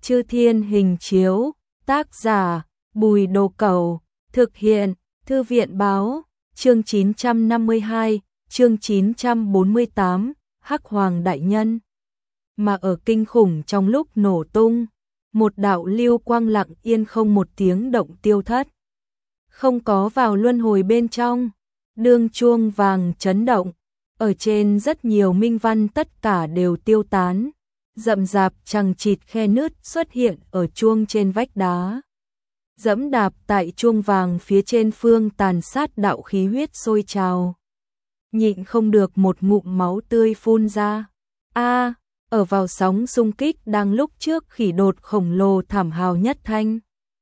Chư Thiên Hình Chiếu, tác giả Bùi Đồ Cẩu, thực hiện Thư viện Báo, chương 952, chương 948, Hắc Hoàng Đại Nhân. Mà ở kinh khủng trong lúc nổ tung, một đạo lưu quang lặng yên không một tiếng động tiêu thất. Không có vào luân hồi bên trong, đương chuông vàng chấn động, ở trên rất nhiều minh văn tất cả đều tiêu tán. Rậm rạp chằng chịt khe nứt xuất hiện ở chuông trên vách đá. Dẫm đạp tại chuông vàng phía trên Phương Tàn sát đạo khí huyết sôi trào. Nhịn không được một ngụm máu tươi phun ra. Ở vào sóng xung kích đang lúc trước khỉ đột khổng lồ thảm hào nhất thanh.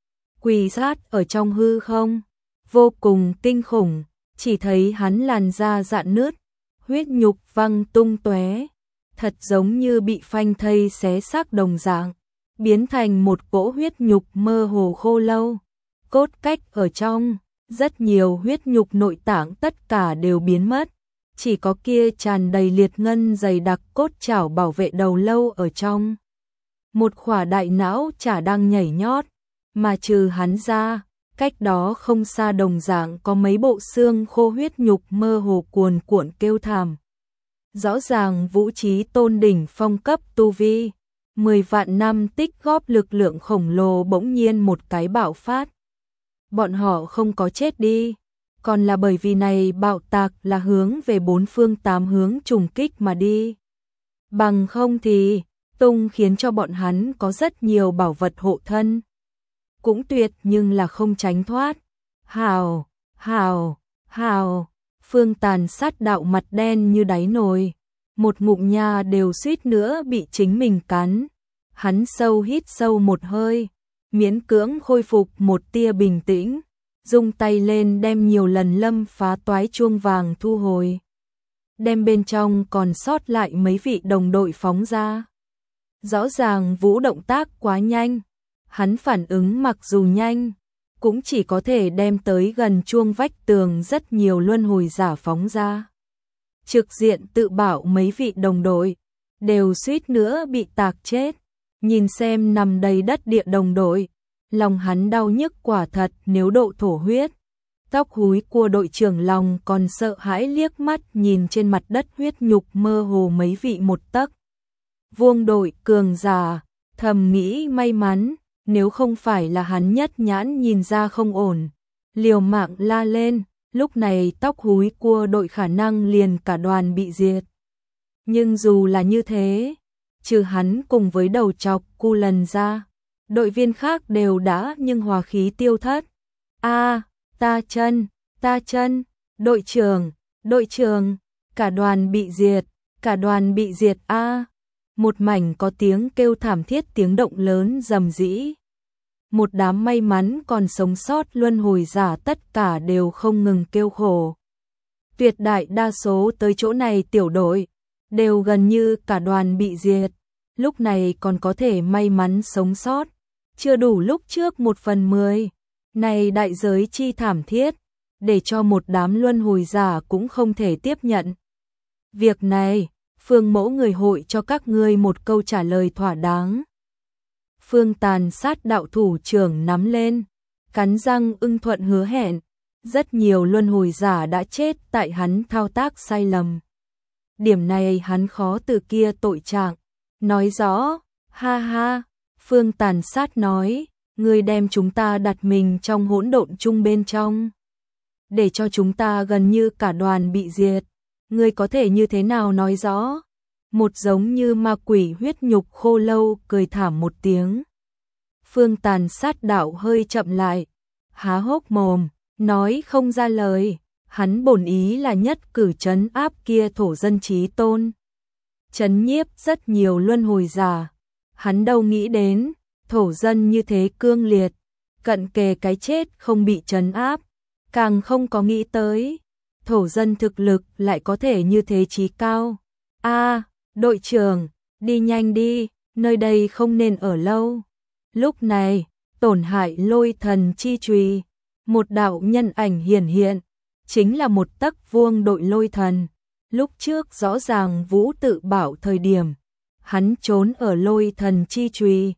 Quỳ sát ở trong hư không, vô cùng kinh khủng, chỉ thấy hắn làn da rạn nứt, huyết nhục văng tung tóe. Thật giống như bị phanh thây xé xác đồng dạng, biến thành một cỗ huyết nhục mơ hồ khô lâu. Cốt cách ở trong, rất nhiều huyết nhục nội tạng tất cả đều biến mất, chỉ có kia tràn đầy liệt ngân dày đặc cốt chảo bảo vệ đầu lâu ở trong. Một khỏa đại não chả đang nhảy nhót, mà trừ hắn ra, cách đó không xa đồng dạng có mấy bộ xương khô huyết nhục mơ hồ cuồn cuộn kêu thảm. Rõ ràng vũ trí tôn đỉnh phong cấp tu vi, 10 vạn năm tích góp lực lượng khổng lồ bỗng nhiên một cái bạo phát. Bọn họ không có chết đi, còn là bởi vì này bạo tạc là hướng về bốn phương tám hướng trùng kích mà đi. Bằng không thì, tung khiến cho bọn hắn có rất nhiều bảo vật hộ thân. Cũng tuyệt nhưng là không tránh thoát. Hào, hào, hào. Phương Tàn sát đạo mặt đen như đáy nồi, một ngụm nha đều suýt nữa bị chính mình cắn. Hắn sâu hít sâu một hơi, miễn cưỡng khôi phục một tia bình tĩnh, dùng tay lên đem nhiều lần lâm phá toái chuông vàng thu hồi. Đem bên trong còn sót lại mấy vị đồng đội phóng ra. Rõ ràng Vũ động tác quá nhanh, hắn phản ứng mặc dù nhanh, cũng chỉ có thể đem tới gần chuông vách tường rất nhiều luân hồi giả phóng ra. Trực diện tự bảo mấy vị đồng đội, đều suýt nữa bị tạc chết. Nhìn xem nằm đầy đất địa đồng đội, lòng hắn đau nhức quả thật nếu độ thổ huyết. Tóc húi của đội trưởng lòng còn sợ hãi liếc mắt nhìn trên mặt đất huyết nhục mơ hồ mấy vị một tấc. Vuông đội cường giả, thầm nghĩ may mắn. Nếu không phải là hắn nhất nhãn nhìn ra không ổn, liều mạng la lên, lúc này tóc húi cua đội khả năng liền cả đoàn bị diệt. Nhưng dù là như thế, trừ hắn cùng với đầu chọc cu lần ra, đội viên khác đều đã nhưng hòa khí tiêu thất. Ta chân, đội trưởng, cả đoàn bị diệt Một mảnh có tiếng kêu thảm thiết tiếng động lớn rầm rĩ. Một đám may mắn còn sống sót luân hồi giả tất cả đều không ngừng kêu khổ. Tuyệt đại đa số tới chỗ này tiểu đội, đều gần như cả đoàn bị diệt. Lúc này còn có thể may mắn sống sót, chưa đủ lúc trước 1/10. Này đại giới chi thảm thiết, để cho một đám luân hồi giả cũng không thể tiếp nhận. Việc này, Phương Mẫu người hội cho các ngươi một câu trả lời thỏa đáng. Phương Tàn sát đạo thủ trưởng nắm lên, cắn răng ưng thuận hứa hẹn. Rất nhiều luân hồi giả đã chết tại hắn thao tác sai lầm. Điểm này hắn khó từ kia tội trạng. Nói rõ, ha ha, Phương Tàn sát nói, ngươi đem chúng ta đặt mình trong hỗn độn chung bên trong. Để cho chúng ta gần như cả đoàn bị diệt. Ngươi có thể như thế nào nói rõ? Một giống như ma quỷ huyết nhục khô lâu cười thảm một tiếng. Phương Tàn sát đạo hơi chậm lại, há hốc mồm, nói không ra lời. Hắn bổn ý là nhất cử trấn áp kia thổ dân chí tôn, trấn nhiếp rất nhiều luân hồi giả. Hắn đâu nghĩ đến, thổ dân như thế cương liệt, cận kề cái chết không bị trấn áp, càng không có nghĩ tới, thổ dân thực lực lại có thể như thế chí cao. Đội trưởng, đi nhanh đi, nơi đây không nên ở lâu. Lúc này, tổn hại lôi thần chi chùy, một đạo nhân ảnh hiển hiện, chính là một tấc vuông đội lôi thần. Lúc trước rõ ràng Vũ tự bảo thời điểm, hắn trốn ở lôi thần chi chùy,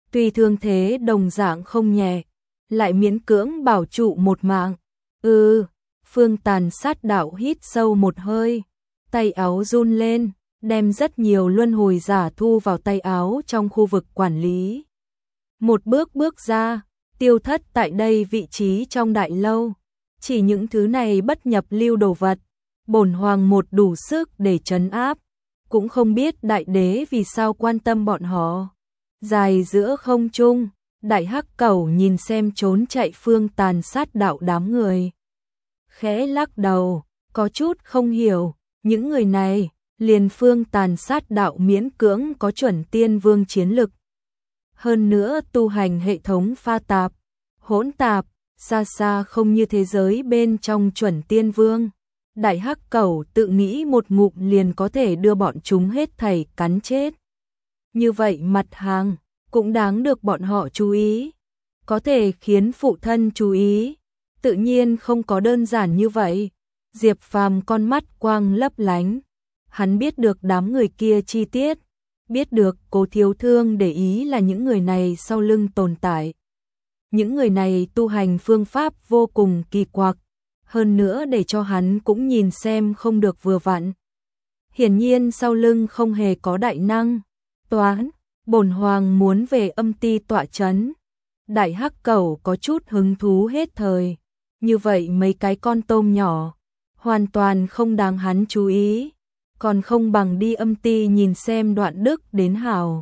tuy thương thế đồng dạng không nhẹ, lại miễn cưỡng bảo trụ một mạng. Phương Tàn Sát Đạo hít sâu một hơi, tay áo run lên, đem rất nhiều luân hồi giả thu vào tay áo trong khu vực quản lý. Một bước bước ra, tiêu thất tại đây vị trí trong đại lâu. Chỉ những thứ này bất nhập lưu đồ vật, bổn hoàng một đủ sức để trấn áp, cũng không biết đại đế vì sao quan tâm bọn họ. Dài giữa không trung, đại hắc cẩu nhìn xem trốn chạy Phương Tàn Sát Đạo đám người. Khẽ lắc đầu, có chút không hiểu, những người này, liền Phương Tàn Sát Đạo miễn cưỡng có chuẩn tiên vương chiến lực. Hơn nữa tu hành hệ thống pha tạp, hỗn tạp, xa xa không như thế giới bên trong chuẩn tiên vương. Đại hắc cẩu tự nghĩ một ngụm liền có thể đưa bọn chúng hết thảy cắn chết. Như vậy mặt hàng, cũng đáng được bọn họ chú ý. Có thể khiến phụ thân chú ý, tự nhiên không có đơn giản như vậy. Diệp Phàm con mắt quang lấp lánh. Hắn biết được đám người kia chi tiết, biết được Cố Thiếu Thương để ý là những người này sau lưng tồn tại. Những người này tu hành phương pháp vô cùng kỳ quặc, hơn nữa để cho hắn cũng nhìn xem không được vừa vặn. Hiển nhiên sau lưng không hề có đại năng. Toán, bổn hoàng muốn về âm ti tọa chấn. Đại hắc cẩu có chút hứng thú hết thời. Như vậy mấy cái con tôm nhỏ, hoàn toàn không đáng hắn chú ý. Còn không bằng đi âm ti nhìn xem Đoạn Đức đến hảo.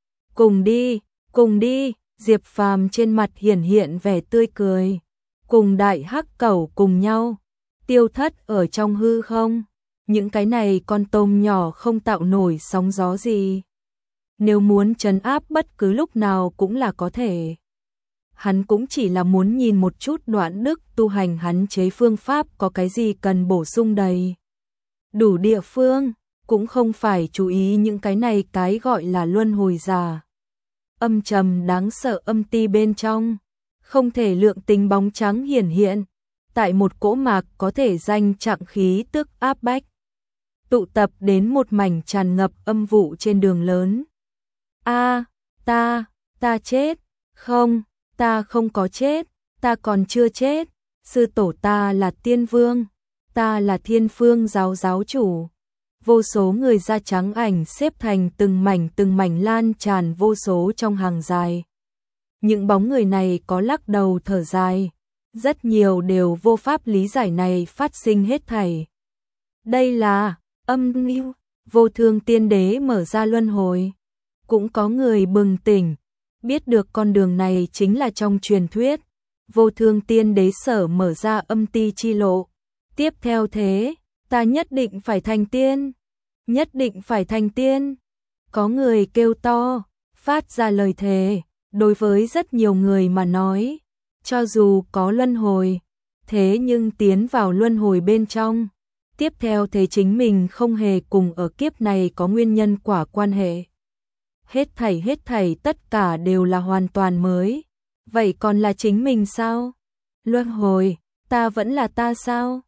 Cùng đi, Diệp Phàm trên mặt hiện vẻ tươi cười. Cùng đại hắc cẩu cùng nhau, tiêu thất ở trong hư không. Những cái này con tôm nhỏ không tạo nổi sóng gió gì. Nếu muốn trấn áp bất cứ lúc nào cũng là có thể. Hắn cũng chỉ là muốn nhìn một chút Đoạn Đức tu hành hắn chế phương pháp có cái gì cần bổ sung đầy đủ địa phương, cũng không phải chú ý những cái này cái gọi là luân hồi giả. Âm trầm đáng sợ âm ti bên trong, không thể lượng tính bóng trắng hiện, tại một cỗ mạc có thể danh trạng khí tức áp bách. Tụ tập đến một mảnh tràn ngập âm vụ trên đường lớn. Ta chết, không, ta không có chết, ta còn chưa chết, sư tổ ta là tiên vương, ta là thiên phương giáo chủ. Vô số người da trắng ảnh xếp thành từng mảnh lan tràn vô số trong hàng dài. Những bóng người này có lắc đầu thở dài, rất nhiều đều vô pháp lý giải này phát sinh hết thảy. Đây là âm mưu, Vô Thương Tiên Đế mở ra luân hồi. Cũng có người bừng tỉnh, biết được con đường này chính là trong truyền thuyết. Vô Thương Tiên Đế sở mở ra âm ti chi lộ. Tiếp theo thế, ta nhất định phải thành tiên. Nhất định phải thành tiên. Có người kêu to, phát ra lời thề. Đối với rất nhiều người mà nói, cho dù có luân hồi, thế nhưng tiến vào luân hồi bên trong, tiếp theo thế chính mình không hề cùng ở kiếp này có nguyên nhân quả quan hệ. Hết thảy tất cả đều là hoàn toàn mới. Vậy còn là chính mình sao? Luân hồi, ta vẫn là ta sao?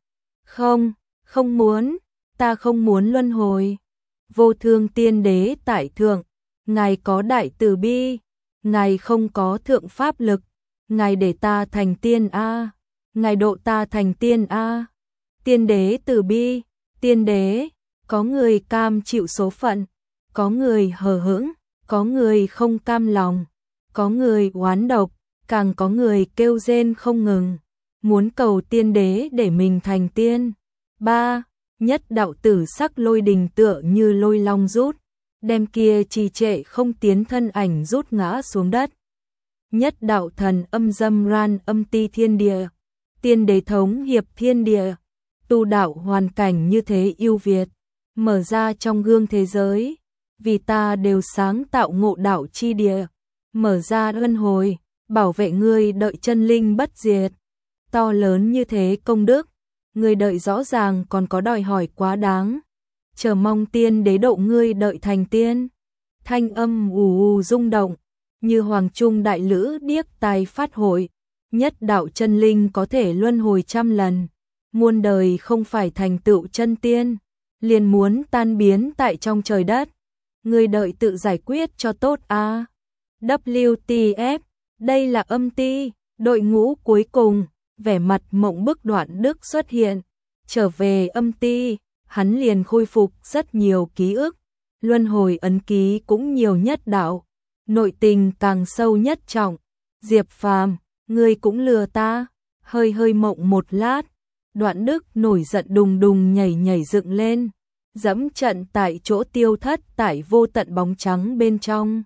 Không muốn, ta không muốn luân hồi. Vô Thương Tiên Đế tại thượng, ngài có đại từ bi, ngài không có thượng pháp lực, ngài để ta thành tiên a, ngài độ ta thành tiên a. Tiên đế từ bi, tiên đế, có người cam chịu số phận, có người hờ hững, có người không cam lòng, có người oán độc, càng có người kêu rên không ngừng, muốn cầu tiên đế để mình thành tiên. 3. Nhất đạo tử sắc lôi đình tựa như lôi long rút, đem kia trì trệ không tiến thân ảnh rút ngã xuống đất. Nhất đạo thần âm dâm ran âm ti thiên địa, tiên đế thống hiệp thiên địa, tu đạo hoàn cảnh như thế yêu việt, mở ra trong gương thế giới, vì ta đều sáng tạo ngộ đạo chi địa, mở ra luân hồi, bảo vệ ngươi đợi chân linh bất diệt. To lớn như thế công đức, ngươi đợi rõ ràng còn có đòi hỏi quá đáng. Chờ mong tiên đế độ ngươi đợi thành tiên. Thanh âm ù rung động, như hoàng trung đại lữ điếc tai phát hội. Nhất đạo chân linh có thể luân hồi 100 lần, muôn đời không phải thành tựu chân tiên, liền muốn tan biến tại trong trời đất. Ngươi đợi tự giải quyết cho tốt a. WTF, đây là âm ti, đội ngũ cuối cùng, vẻ mặt mộng bức Đoạn Đức xuất hiện. Trở về âm ti, hắn liền khôi phục rất nhiều ký ức, luân hồi ấn ký cũng nhiều nhất đạo, nội tình càng sâu nhất trọng. Diệp Phàm, ngươi cũng lừa ta, hơi hơi mộng một lát, Đoạn Đức nổi giận đùng đùng nhảy nhảy dựng lên, dẫm trận tại chỗ tiêu thất tại vô tận bóng trắng bên trong.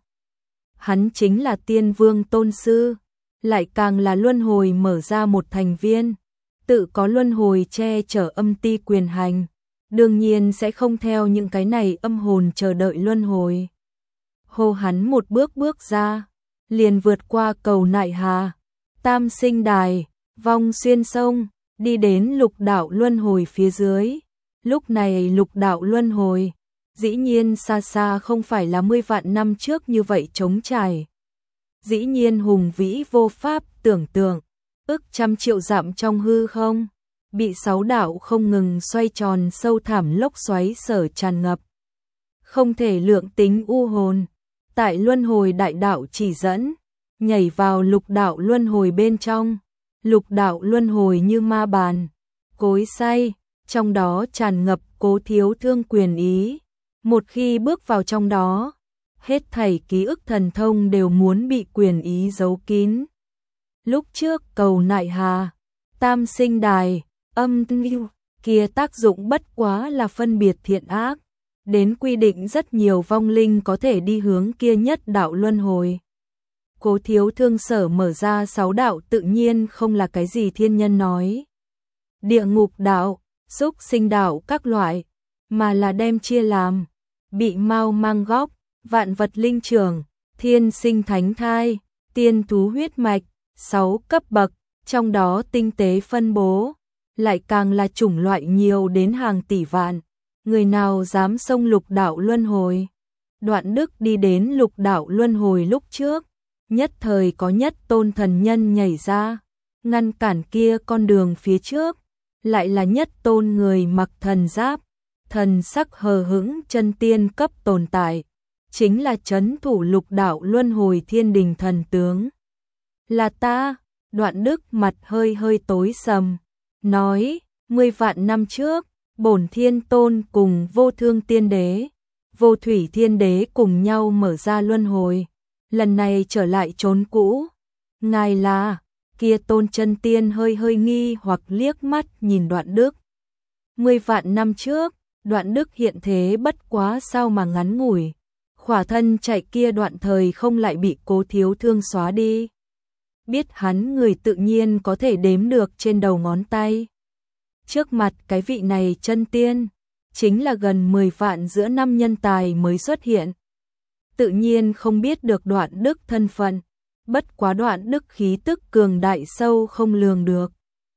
Hắn chính là Tiên Vương tôn sư, lại càng là luân hồi mở ra một thành viên, tự có luân hồi che chở âm ti quyền hành, đương nhiên sẽ không theo những cái này âm hồn chờ đợi luân hồi. Hô hắn một bước bước ra, liền vượt qua cầu Nại Hà, Tam Sinh Đài, vòng xuyên sông, đi đến lục đạo luân hồi phía dưới. Lúc này lục đạo luân hồi, dĩ nhiên xa xa không phải là 10 vạn năm trước như vậy trống trải. Dĩ nhiên hùng vĩ vô pháp tưởng tượng, ức trăm triệu dặm trong hư không, bị 6 đạo không ngừng xoay tròn sâu thẳm lốc xoáy sở tràn ngập. Không thể lượng tính u hồn, tại luân hồi đại đạo chỉ dẫn, nhảy vào lục đạo luân hồi bên trong. Lục đạo luân hồi như ma bàn, cối xay, trong đó tràn ngập Cố Thiếu Thương quyền ý. Một khi bước vào trong đó, hết thảy ký ức thần thông đều muốn bị quyền ý giấu kín. Lúc trước cầu Nại Hà, Tam Sinh Đài, âm lưu kia tác dụng bất quá là phân biệt thiện ác, đến quy định rất nhiều vong linh có thể đi hướng kia nhất đạo luân hồi. Cố Thiếu Thương sở mở ra 6 đạo tự nhiên không là cái gì thiên nhân nói. Địa ngục đạo, xúc sinh đạo các loại, mà là đem chia làm bị mau mang góc, vạn vật linh trưởng, thiên sinh thánh thai, tiên thú huyết mạch, 6 cấp bậc, trong đó tinh tế phân bố, lại càng là chủng loại nhiều đến hàng tỷ vạn. Người nào dám xông lục đạo luân hồi? Đoạn Đức đi đến lục đạo luân hồi lúc trước, nhất thời có nhất tôn thần nhân nhảy ra, ngăn cản kia con đường phía trước, lại là nhất tôn người mặc thần giáp, thần sắc hờ hững chân tiên cấp tồn tại, chính là trấn thủ lục đạo luân hồi thiên đình thần tướng. Là ta, Đoạn Đức mặt hơi hơi tối sầm, nói, 10 vạn năm trước, Bổn Thiên Tôn cùng Vô Thương Tiên Đế, Vô Thủy Thiên Đế cùng nhau mở ra luân hồi, lần này trở lại chốn cũ. Ngài là, kia tôn chân tiên hơi hơi nghi hoặc liếc mắt nhìn Đoạn Đức. 10 vạn năm trước, Đoạn Đức hiện thế bất quá sao mà ngắn ngủi, khỏa thân chạy kia đoạn thời không lại bị Cố Thiếu Thương xóa đi. Biết hắn người tự nhiên có thể đếm được trên đầu ngón tay. Trước mặt cái vị này chân tiên, chính là gần 10 vạn giữa năm nhân tài mới xuất hiện. Tự nhiên không biết được Đoạn Đức thân phận, bất quá Đoạn Đức khí tức cường đại sâu không lường được.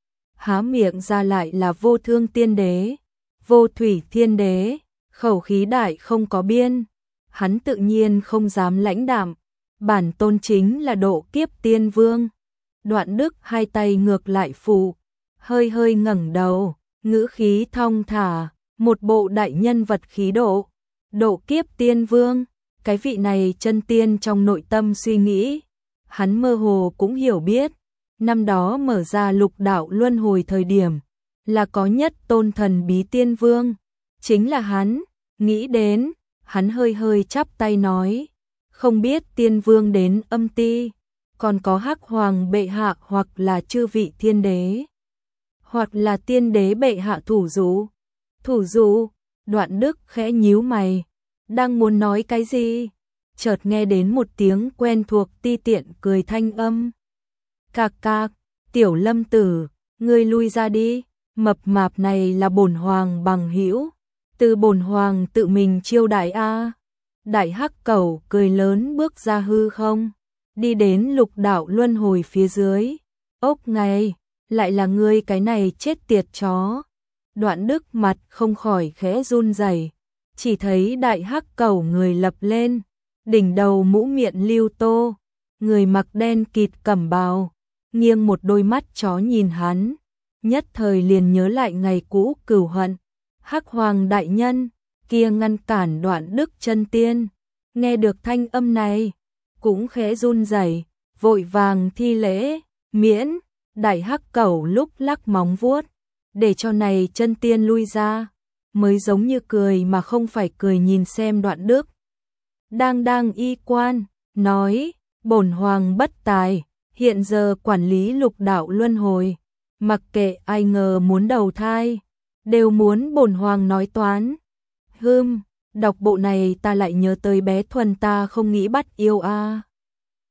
Há miệng ra lại là Vô Thương Tiên Đế, Vô Thủy Thiên Đế, khẩu khí đại không có biên. Hắn tự nhiên không dám lãnh đạm, bản tôn chính là độ kiếp tiên vương. Đoạn Đức hai tay ngược lại phủ, hơi hơi ngẩng đầu, ngữ khí thong thả, một bộ đại nhân vật khí độ. Độ kiếp tiên vương, cái vị này chân tiên trong nội tâm suy nghĩ, hắn mơ hồ cũng hiểu biết, năm đó mở ra lục đạo luân hồi thời điểm, là có nhất tôn thần bí tiên vương, chính là hắn. Nghĩ đến, hắn hơi hơi chắp tay nói, không biết tiên vương đến âm ti, còn có Hắc Hoàng bệ hạ hoặc là chư vị thiên đế, hoặc là tiên đế bệ hạ thủ dụ. Thủ dụ? Đoạn Đức khẽ nhíu mày, đang muốn nói cái gì, chợt nghe đến một tiếng quen thuộc ti tiện cười thanh âm. Cạc cạc, Tiểu Lâm tử, ngươi lui ra đi, mập mạp này là bổn hoàng bằng hữu, từ bổn hoàng tự mình chiêu đãi a. Đại Hắc Cẩu cười lớn bước ra hư không, đi đến lục đạo luân hồi phía dưới. Ốc ngay, lại là ngươi cái này chết tiệt chó. Đoạn Đức mặt không khỏi khẽ run rẩy, chỉ thấy Đại Hắc Cẩu người lập lên, đỉnh đầu mũ miệng lưu tô, người mặc đen kịt cẩm bào, nghiêng một đôi mắt chó nhìn hắn, nhất thời liền nhớ lại ngày cũ cửu hận. Hắc Hoàng đại nhân kia ngăn cản Đoạn Đức chân tiên, nghe được thanh âm này, cũng khẽ run rẩy, vội vàng thi lễ, miễn. Đại Hắc Cẩu lúc lắc móng vuốt, để cho này chân tiên lui ra, mới giống như cười mà không phải cười nhìn xem Đoạn Đức. Đang y quan, nói, bổn hoàng bất tài, hiện giờ quản lý lục đạo luân hồi, mặc kệ ai ngờ muốn đầu thai, đều muốn bổn hoàng nói toán. Đọc bộ này ta lại nhớ tới bé Thuần ta không nghĩ bắt yêu a.